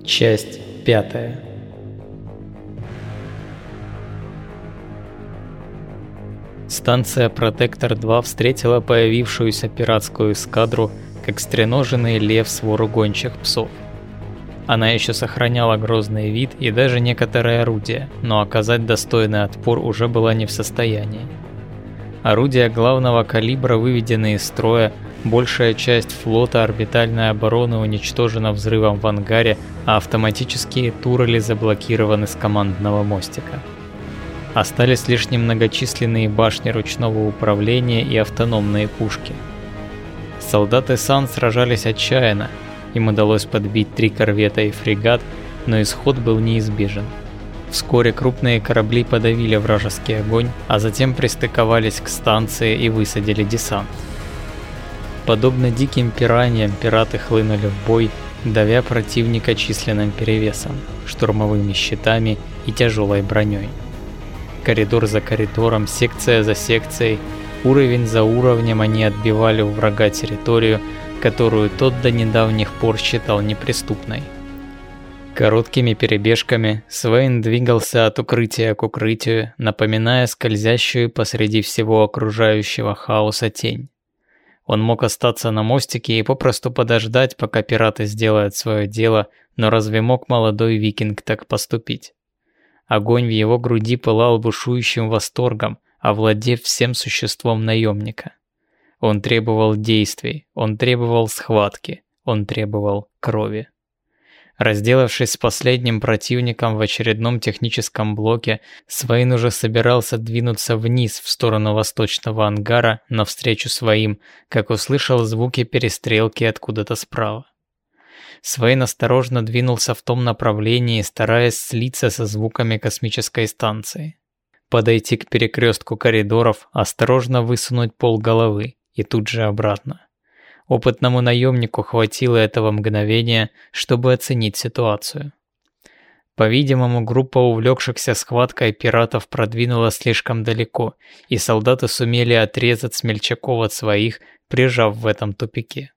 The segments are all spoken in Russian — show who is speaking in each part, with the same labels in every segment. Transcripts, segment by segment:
Speaker 1: Часть 5. Станция Протектор-2 встретила появившуюся пиратскую эскадру, как стреноженный лев свору гончих псов. Она еще сохраняла грозный вид и даже некоторые орудия, но оказать достойный отпор уже была не в состоянии. Орудия главного калибра выведены из строя, большая часть флота орбитальной обороны уничтожена взрывом в ангаре, а автоматические турели заблокированы с командного мостика. Остались лишь немногочисленные башни ручного управления и автономные пушки. Солдаты САН сражались отчаянно, им удалось подбить 3 корвета и фрегат, но исход был неизбежен. Вскоре крупные корабли подавили вражеский огонь, а затем пристыковались к станции и высадили десант. Подобно диким пираньям, пираты хлынули в бой, давя противника численным перевесом, штурмовыми щитами и тяжелой броней. Коридор за коридором, секция за секцией, уровень за уровнем они отбивали у врага территорию, которую тот до недавних пор считал неприступной. Короткими перебежками Свейн двигался от укрытия к укрытию, напоминая скользящую посреди всего окружающего хаоса тень. Он мог остаться на мостике и попросту подождать, пока пираты сделают свое дело, но разве мог молодой викинг так поступить? Огонь в его груди пылал бушующим восторгом, овладев всем существом наемника. Он требовал действий, он требовал схватки, он требовал крови. Разделавшись с последним противником в очередном техническом блоке, Свейн уже собирался двинуться вниз в сторону восточного ангара навстречу своим, как услышал звуки перестрелки откуда-то справа. Свейн осторожно двинулся в том направлении, стараясь слиться со звуками космической станции. Подойти к перекрестку коридоров, осторожно высунуть полголовы и тут же обратно. Опытному наемнику хватило этого мгновения, чтобы оценить ситуацию. По-видимому, группа увлекшихся схваткой пиратов продвинулась слишком далеко, и солдаты сумели отрезать смельчаков от своих, прижав в этом тупике.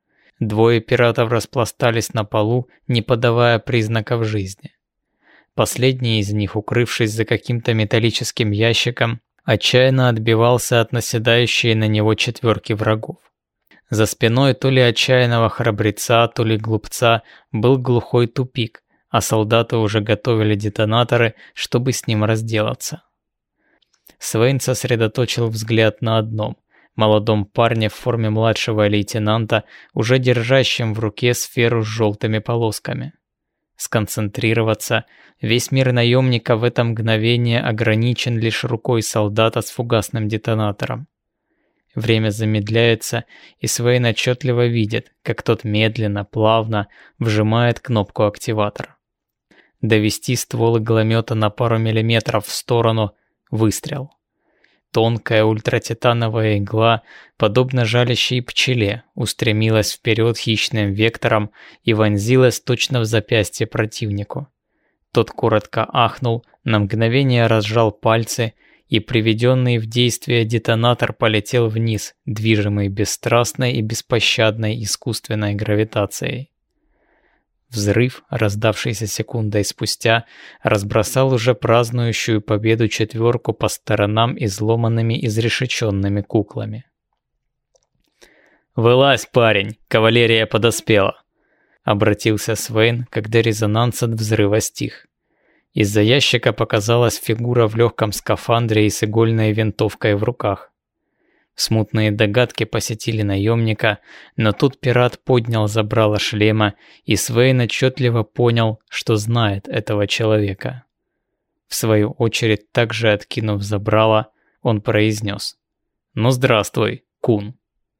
Speaker 1: 2 пиратов распластались на полу, не подавая признаков жизни. Последний из них, укрывшись за каким-то металлическим ящиком, отчаянно отбивался от наседающей на него 4 врагов. За спиной то ли отчаянного храбреца, то ли глупца был глухой тупик, а солдаты уже готовили детонаторы, чтобы с ним разделаться. Свейн сосредоточил взгляд на одном – молодом парне в форме младшего лейтенанта, уже держащем в руке сферу с желтыми полосками. Сконцентрироваться, весь мир наемника в это мгновение ограничен лишь рукой солдата с фугасным детонатором. Время замедляется, и Свейн отчетливо видит, как тот медленно, плавно вжимает кнопку активатора. Довести ствол игломета на пару миллиметров в сторону – выстрел. Тонкая ультратитановая игла, подобно жалящей пчеле, устремилась вперед хищным вектором и вонзилась точно в запястье противнику. Тот коротко ахнул, на мгновение разжал пальцы, и приведенный в действие детонатор полетел вниз, движимый бесстрастной и беспощадной искусственной гравитацией. Взрыв, раздавшийся секундой спустя, разбросал уже празднующую победу 4 по сторонам изломанными изрешеченными куклами. «Вылазь, парень, кавалерия подоспела!» — обратился Свейн, когда резонанс от взрыва стих. Из-за ящика показалась фигура в легком скафандре и с игольной винтовкой в руках. Смутные догадки посетили наемника, но тут пират поднял забрало шлема, и Свейн отчетливо понял, что знает этого человека. В свою очередь, также откинув забрало, он произнес: «Ну здравствуй, Кун».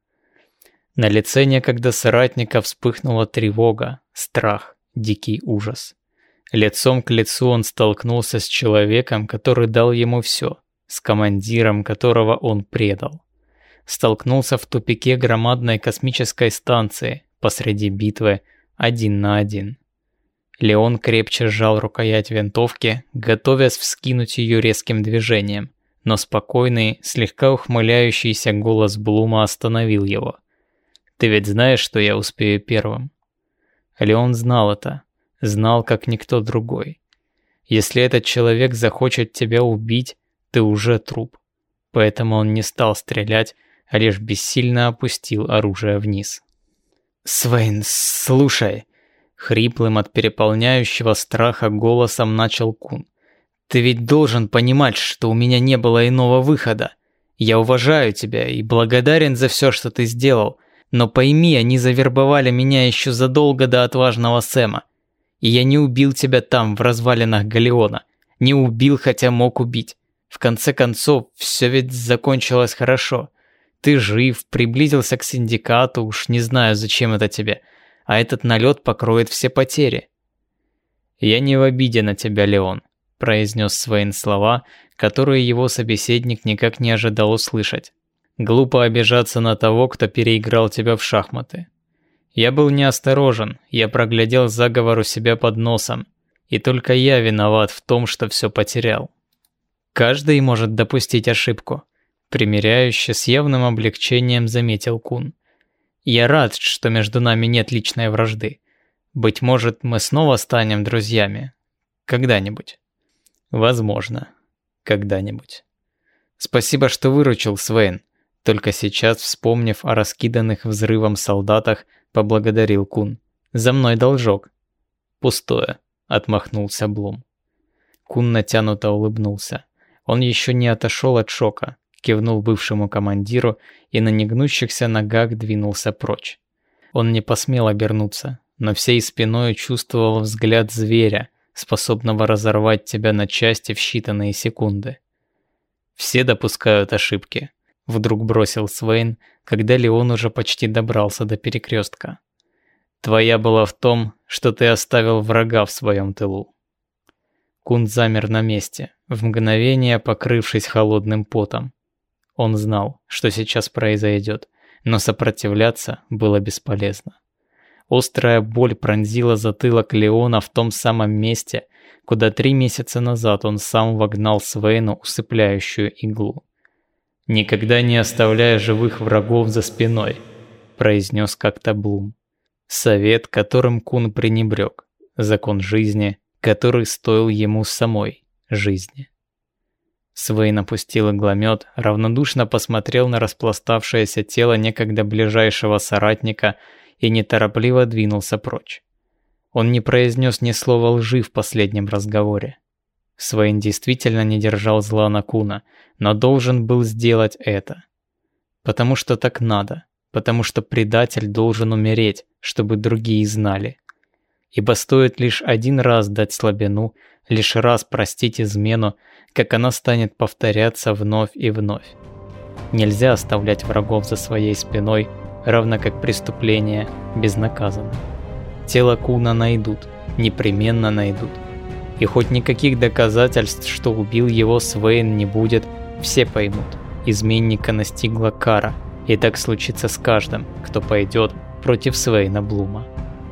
Speaker 1: На лице некогда соратника вспыхнула тревога, страх, дикий ужас. Лицом к лицу он столкнулся с человеком, который дал ему все, с командиром, которого он предал. Столкнулся в тупике громадной космической станции, посреди битвы, 1 на 1. Леон крепче сжал рукоять винтовки, готовясь вскинуть ее резким движением, но спокойный, слегка ухмыляющийся голос Блума остановил его. «Ты ведь знаешь, что я успею первым?» Леон знал это. знал, как никто другой. Если этот человек захочет тебя убить, ты уже труп. Поэтому он не стал стрелять, а лишь бессильно опустил оружие вниз. «Свейн, слушай!» Хриплым от переполняющего страха голосом начал Кун. «Ты ведь должен понимать, что у меня не было иного выхода. Я уважаю тебя и благодарен за все, что ты сделал, но пойми, они завербовали меня еще задолго до отважного Сэма. И я не убил тебя там, в развалинах Галеона. Не убил, хотя мог убить. В конце концов, все ведь закончилось хорошо. Ты жив, приблизился к синдикату, уж не знаю, зачем это тебе. А этот налет покроет все потери». «Я не в обиде на тебя, Леон», — произнес Свейн слова, которые его собеседник никак не ожидал услышать. «Глупо обижаться на того, кто переиграл тебя в шахматы. Я был неосторожен, я проглядел заговор у себя под носом, и только я виноват в том, что все потерял. Каждый может допустить ошибку», — примиряюще с явным облегчением заметил Кун. «Я рад, что между нами нет личной вражды. Быть может, мы снова станем друзьями. Когда-нибудь». «Возможно. Когда-нибудь». «Спасибо, что выручил, Свейн». Только сейчас, вспомнив о раскиданных взрывом солдатах, поблагодарил Кун. «За мной должок». «Пустое», — отмахнулся Блум. Кун натянуто улыбнулся. Он еще не отошел от шока, кивнул бывшему командиру и на негнущихся ногах двинулся прочь. Он не посмел обернуться, но всей спиной чувствовал взгляд зверя, способного разорвать тебя на части в считанные секунды. «Все допускают ошибки», — вдруг бросил Свейн, когда Леон уже почти добрался до перекрестка. «Твоя была в том, что ты оставил врага в своем тылу». Кун замер на месте, в мгновение покрывшись холодным потом. Он знал, что сейчас произойдет, но сопротивляться было бесполезно. Острая боль пронзила затылок Леона в том самом месте, куда 3 месяца назад он сам вогнал Свейну усыпляющую иглу. «Никогда не оставляя живых врагов за спиной», — произнес как-то Блум. Совет, которым Кун пренебрег. Закон жизни, который стоил ему самой жизни. Свейн опустил игломет, равнодушно посмотрел на распластавшееся тело некогда ближайшего соратника и неторопливо двинулся прочь. Он не произнес ни слова лжи в последнем разговоре. Свейн действительно не держал зла на Куна, но должен был сделать это. Потому что так надо, потому что предатель должен умереть, чтобы другие знали. Ибо стоит лишь один раз дать слабину, лишь раз простить измену, как она станет повторяться вновь и вновь. Нельзя оставлять врагов за своей спиной, равно как преступление безнаказанно. Тело Куна найдут, непременно найдут. И хоть никаких доказательств, что убил его Свейн, не будет, все поймут. Изменника настигла кара, и так случится с каждым, кто пойдет против Свейна Блума.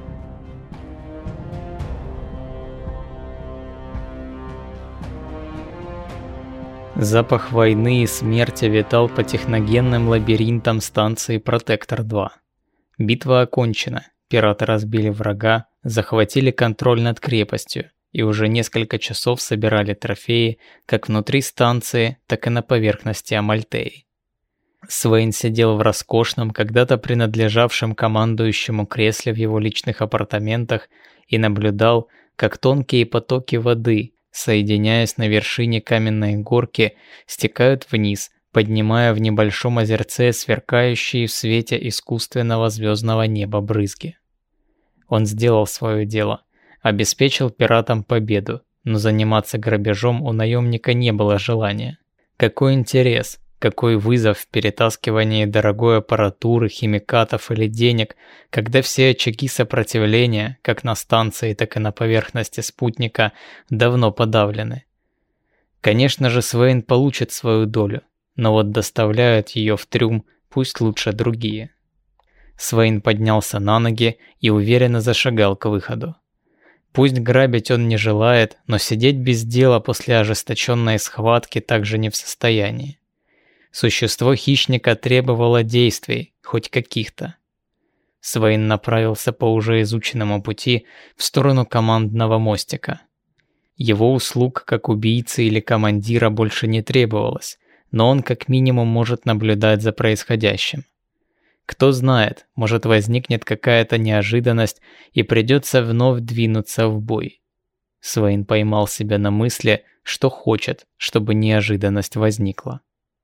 Speaker 1: Запах войны и смерти витал по техногенным лабиринтам станции Протектор-2. Битва окончена, пираты разбили врага, захватили контроль над крепостью и уже несколько часов собирали трофеи как внутри станции, так и на поверхности Амальтеи. Свейн сидел в роскошном, когда-то принадлежавшем командующему кресле в его личных апартаментах и наблюдал, как тонкие потоки воды, соединяясь на вершине каменной горки, стекают вниз, поднимая в небольшом озерце сверкающие в свете искусственного звездного неба брызги. Он сделал свое дело, обеспечил пиратам победу, но заниматься грабежом у наемника не было желания. Какой интерес, какой вызов в перетаскивании дорогой аппаратуры, химикатов или денег, когда все очаги сопротивления, как на станции, так и на поверхности спутника, давно подавлены. Конечно же, Свейн получит свою долю, но вот доставляют ее в трюм пусть лучше другие. Свейн поднялся на ноги и уверенно зашагал к выходу. Пусть грабить он не желает, но сидеть без дела после ожесточенной схватки также не в состоянии. Существо хищника требовало действий, хоть каких-то. Свейн направился по уже изученному пути в сторону командного мостика. Его услуг как убийцы или командира больше не требовалось, но он как минимум может наблюдать за происходящим. Кто знает, может возникнет какая-то неожиданность и придется вновь двинуться в бой. Свейн поймал себя на мысли, что хочет, чтобы неожиданность возникла.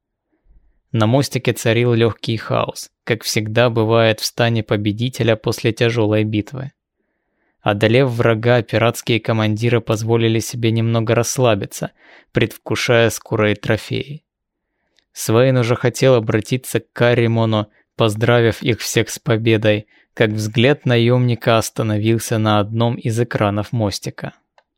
Speaker 1: На мостике царил легкий хаос, как всегда бывает в стане победителя после тяжелой битвы. Одолев врага, пиратские командиры позволили себе немного расслабиться, предвкушая скорые трофеи. Свейн уже хотел обратиться к Карримону, поздравив их всех с победой, как взгляд наемника остановился на одном из экранов мостика.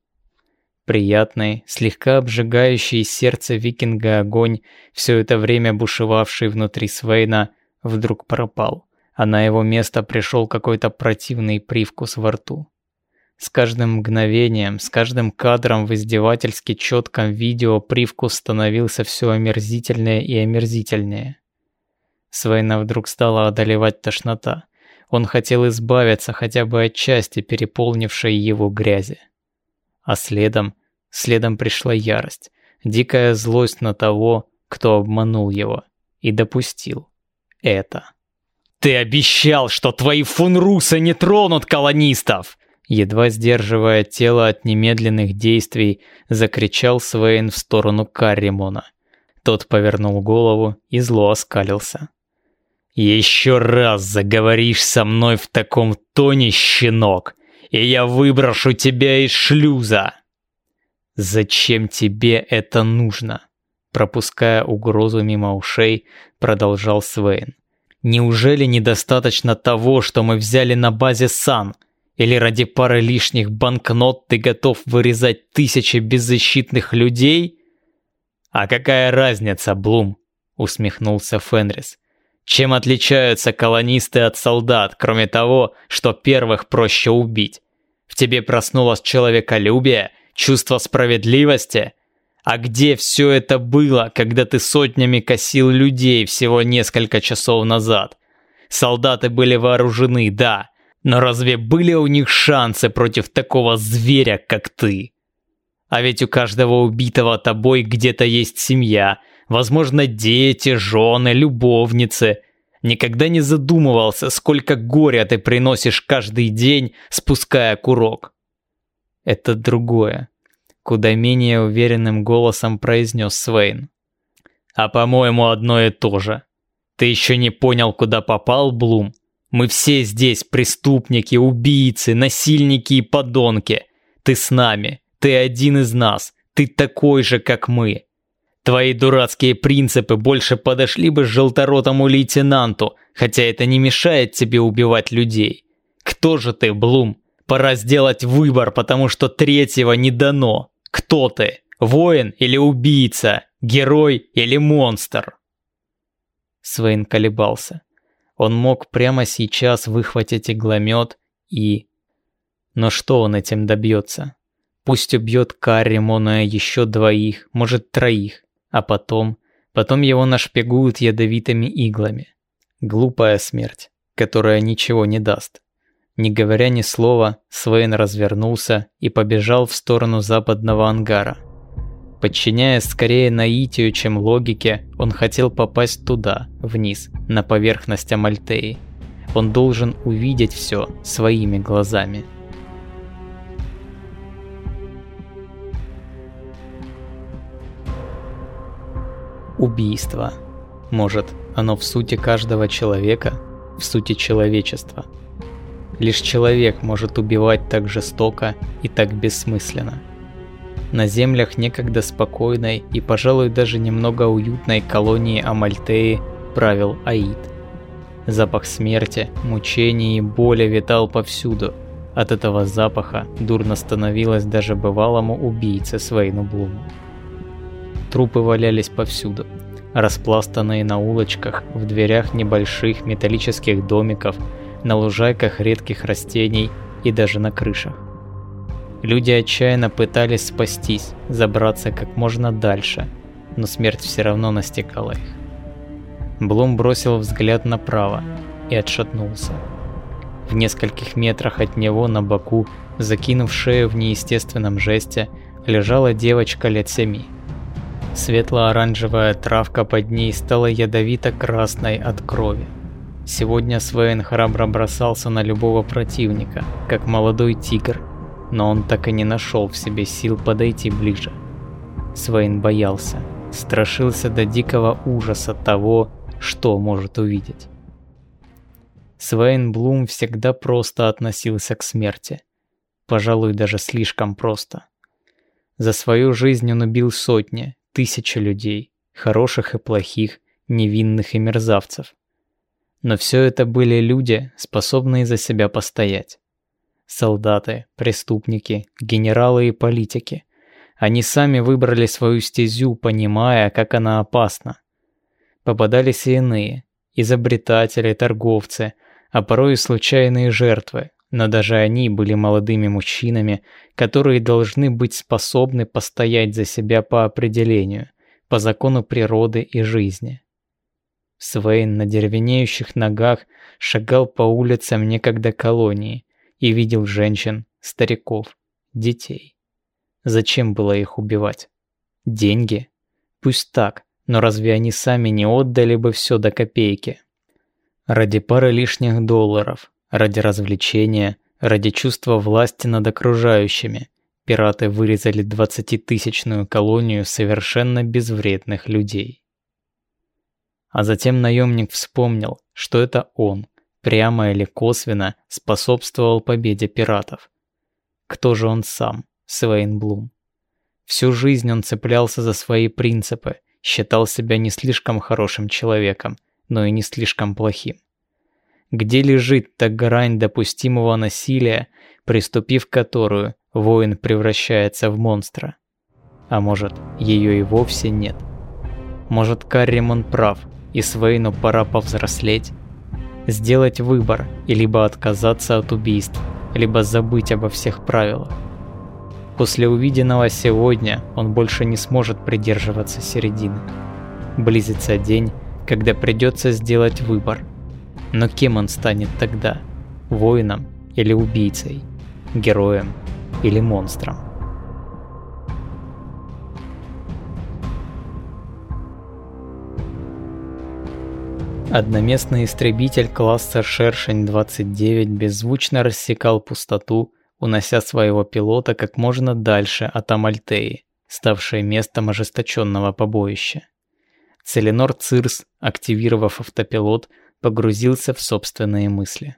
Speaker 1: Приятный, слегка обжигающий сердце викинга огонь, все это время бушевавший внутри Свейна, вдруг пропал, а на его место пришел какой-то противный привкус во рту. С каждым мгновением, с каждым кадром в издевательски четком видео привкус становился все омерзительнее и омерзительнее. Свейна вдруг стала одолевать тошнота. Он хотел избавиться хотя бы от части переполнившей его грязи. А следом пришла ярость, дикая злость на того, кто обманул его и допустил это.
Speaker 2: «Ты обещал, что твои фунрусы не тронут колонистов!»
Speaker 1: Едва сдерживая тело от немедленных действий, закричал Свейн в сторону Карримона. Тот повернул голову и зло оскалился.
Speaker 2: «Еще раз заговоришь со мной в таком тоне, щенок, и я выброшу тебя из шлюза!»
Speaker 1: «Зачем тебе это нужно?» Пропуская угрозу мимо ушей, продолжал Свейн. «Неужели недостаточно того, что мы взяли на базе Сан? Или ради пары лишних банкнот ты готов вырезать тысячи беззащитных людей?»
Speaker 2: «А какая разница, Блум?» — усмехнулся Фенрис. «Чем отличаются колонисты от солдат, кроме того, что первых проще убить? В тебе проснулось человеколюбие, чувство справедливости? А где все это было, когда ты сотнями косил людей всего несколько часов назад? Солдаты были вооружены, да, но разве были у них шансы против такого зверя, как ты? А ведь у каждого убитого тобой где-то есть семья, возможно, дети, жены, любовницы. Никогда не задумывался, сколько горя ты приносишь каждый день, спуская курок?»
Speaker 1: «Это другое», — куда менее уверенным голосом произнес Свейн.
Speaker 2: «А по-моему, одно и то же. Ты еще не понял, куда попал, Блум? Мы все здесь преступники, убийцы, насильники и подонки. Ты с нами, ты один из нас, ты такой же, как мы. Твои дурацкие принципы больше подошли бы желторотому лейтенанту, хотя это не мешает тебе убивать людей. Кто же ты, Блум? Пора сделать выбор, потому что третьего не дано. Кто ты? Воин или убийца? Герой или монстр?»
Speaker 1: Свейн колебался. Он мог прямо сейчас выхватить игломет и... Но что он этим добьется? Пусть убьет Карримона еще 2, может 3, а потом его нашпигуют ядовитыми иглами. Глупая смерть, которая ничего не даст. Не говоря ни слова, Свейн развернулся и побежал в сторону западного ангара. Подчиняясь скорее наитию, чем логике, он хотел попасть туда, вниз, на поверхность Амальтеи. Он должен увидеть все своими глазами. Убийство. Может, оно в сути каждого человека, в сути человечества. Лишь человек может убивать так жестоко и так бессмысленно. На землях некогда спокойной и, пожалуй, даже немного уютной колонии Амальтеи правил Аид. Запах смерти, мучений и боли витал повсюду. От этого запаха дурно становилось даже бывалому убийце Свейну Блуму. Трупы валялись повсюду, распластанные на улочках, в дверях небольших металлических домиков, на лужайках редких растений и даже на крышах. Люди отчаянно пытались спастись, забраться как можно дальше, но смерть все равно настигала их. Блум бросил взгляд направо и отшатнулся. В нескольких метрах от него на боку, закинув шею в неестественном жесте, лежала девочка лет 7. Светло-оранжевая травка под ней стала ядовито-красной от крови. Сегодня Свейн храбро бросался на любого противника, как молодой тигр, но он так и не нашел в себе сил подойти ближе. Свейн боялся, страшился до дикого ужаса того, что может увидеть. Свейн Блум всегда просто относился к смерти. Пожалуй, даже слишком просто. За свою жизнь он убил сотни, тысячи людей, хороших и плохих, невинных и мерзавцев. Но все это были люди, способные за себя постоять. Солдаты, преступники, генералы и политики. Они сами выбрали свою стезю, понимая, как она опасна. Попадались и иные, изобретатели, торговцы, а порой и случайные жертвы, но даже они были молодыми мужчинами, которые должны быть способны постоять за себя по определению, по закону природы и жизни. Свейн на деревенеющих ногах шагал по улицам некогда колонии и видел женщин, стариков, детей. Зачем было их убивать? Деньги? Пусть так, но разве они сами не отдали бы все до копейки? Ради пары лишних долларов, ради развлечения, ради чувства власти над окружающими, пираты вырезали 20-тысячную колонию совершенно безвредных людей. А затем наемник вспомнил, что это он, прямо или косвенно, способствовал победе пиратов. Кто же он сам, Свейн Блум? Всю жизнь он цеплялся за свои принципы, считал себя не слишком хорошим человеком, но и не слишком плохим. Где лежит та грань допустимого насилия, приступив которую, воин превращается в монстра? А может, ее и вовсе нет? Может, Карримон прав, и Свейну пора повзрослеть? Сделать выбор и либо отказаться от убийств, либо забыть обо всех правилах. После увиденного сегодня он больше не сможет придерживаться середины. Близится день, когда придется сделать выбор. Но кем он станет тогда? Воином или убийцей? Героем или монстром? Одноместный истребитель класса «Шершень-29» беззвучно рассекал пустоту, унося своего пилота как можно дальше от Амальтеи, ставшей местом ожесточенного побоища. Целинор Цирс, активировав автопилот, погрузился в собственные мысли.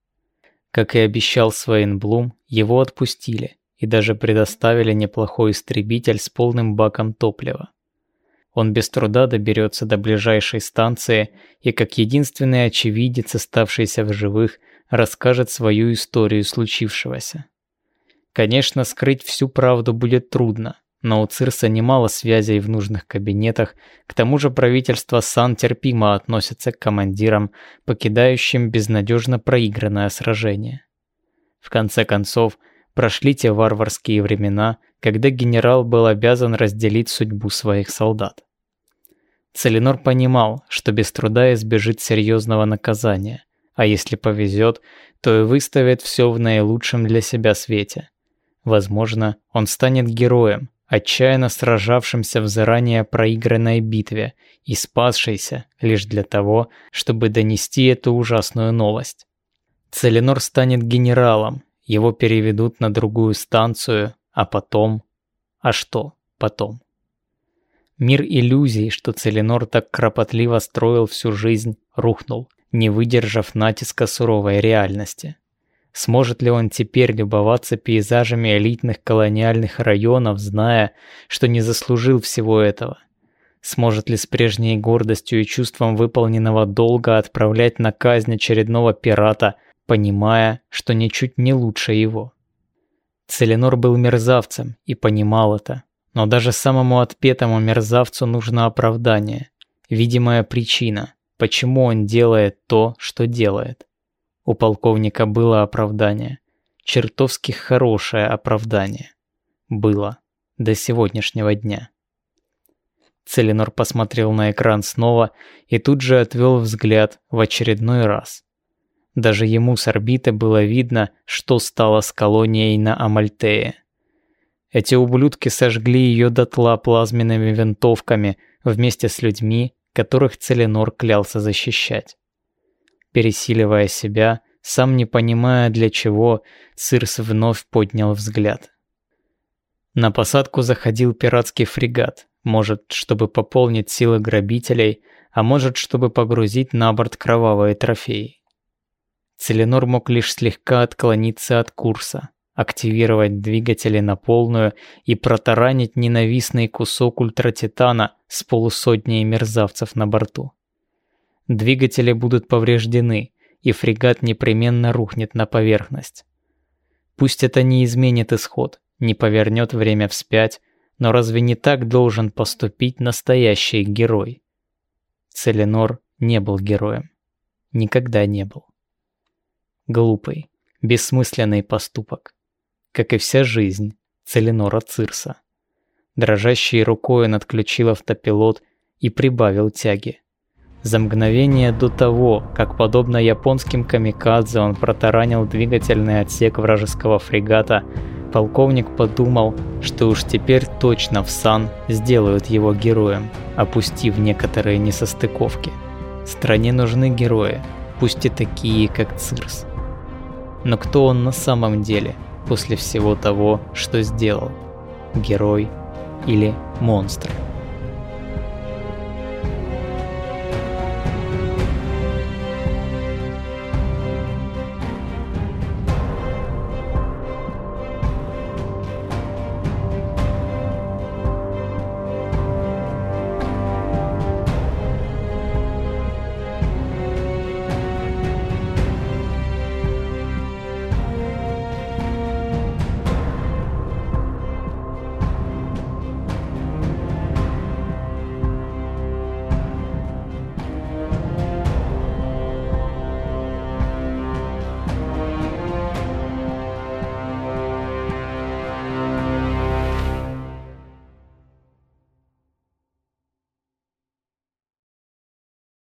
Speaker 1: Как и обещал Свейн Блум, его отпустили и даже предоставили неплохой истребитель с полным баком топлива. Он без труда доберется до ближайшей станции и, как единственный очевидец, оставшийся в живых, расскажет свою историю случившегося. Конечно, скрыть всю правду будет трудно, но у Цирса немало связей в нужных кабинетах, к тому же правительство Сан терпимо относится к командирам, покидающим безнадежно проигранное сражение. В конце концов, прошли те варварские времена, когда генерал был обязан разделить судьбу своих солдат. Целинор понимал, что без труда избежит серьезного наказания, а если повезет, то и выставит все в наилучшем для себя свете. Возможно, он станет героем, отчаянно сражавшимся в заранее проигранной битве и спасшийся лишь для того, чтобы донести эту ужасную новость. Целинор станет генералом, его переведут на другую станцию, а потом... А что потом? Мир иллюзий, что Целинор так кропотливо строил всю жизнь, рухнул, не выдержав натиска суровой реальности. Сможет ли он теперь любоваться пейзажами элитных колониальных районов, зная, что не заслужил всего этого? Сможет ли с прежней гордостью и чувством выполненного долга отправлять на казнь очередного пирата, понимая, что ничуть не лучше его? Целинор был мерзавцем и понимал это, но даже самому отпетому мерзавцу нужно оправдание, видимая причина, почему он делает то, что делает. У полковника было оправдание, чертовски хорошее оправдание. Было до сегодняшнего дня. Целинор посмотрел на экран снова и тут же отвел взгляд в очередной раз. Даже ему с орбиты было видно, что стало с колонией на Амальтее. Эти ублюдки сожгли ее дотла плазменными винтовками вместе с людьми, которых Целинор клялся защищать. Пересиливая себя, сам не понимая для чего, Цирс вновь поднял взгляд. На посадку заходил пиратский фрегат, может, чтобы пополнить силы грабителей, а может, чтобы погрузить на борт кровавые трофеи. Целинор мог лишь слегка отклониться от курса, активировать двигатели на полную и протаранить ненавистный кусок ультратитана с полусотней мерзавцев на борту. Двигатели будут повреждены, и фрегат непременно рухнет на поверхность. Пусть это не изменит исход, не повернет время вспять, но разве не так должен поступить настоящий герой? Целинор не был героем. Никогда не был. Глупый, бессмысленный поступок. Как и вся жизнь Целинора Цирса. Дрожащей рукой он отключил автопилот и прибавил тяги. За мгновение до того, как, подобно японским камикадзе, он протаранил двигательный отсек вражеского фрегата, полковник подумал, что уж теперь точно в сан сделают его героем, опустив некоторые несостыковки. Стране нужны герои, пусть и такие, как Цирс. Но кто он на самом деле, после всего того, что сделал? Герой или монстр?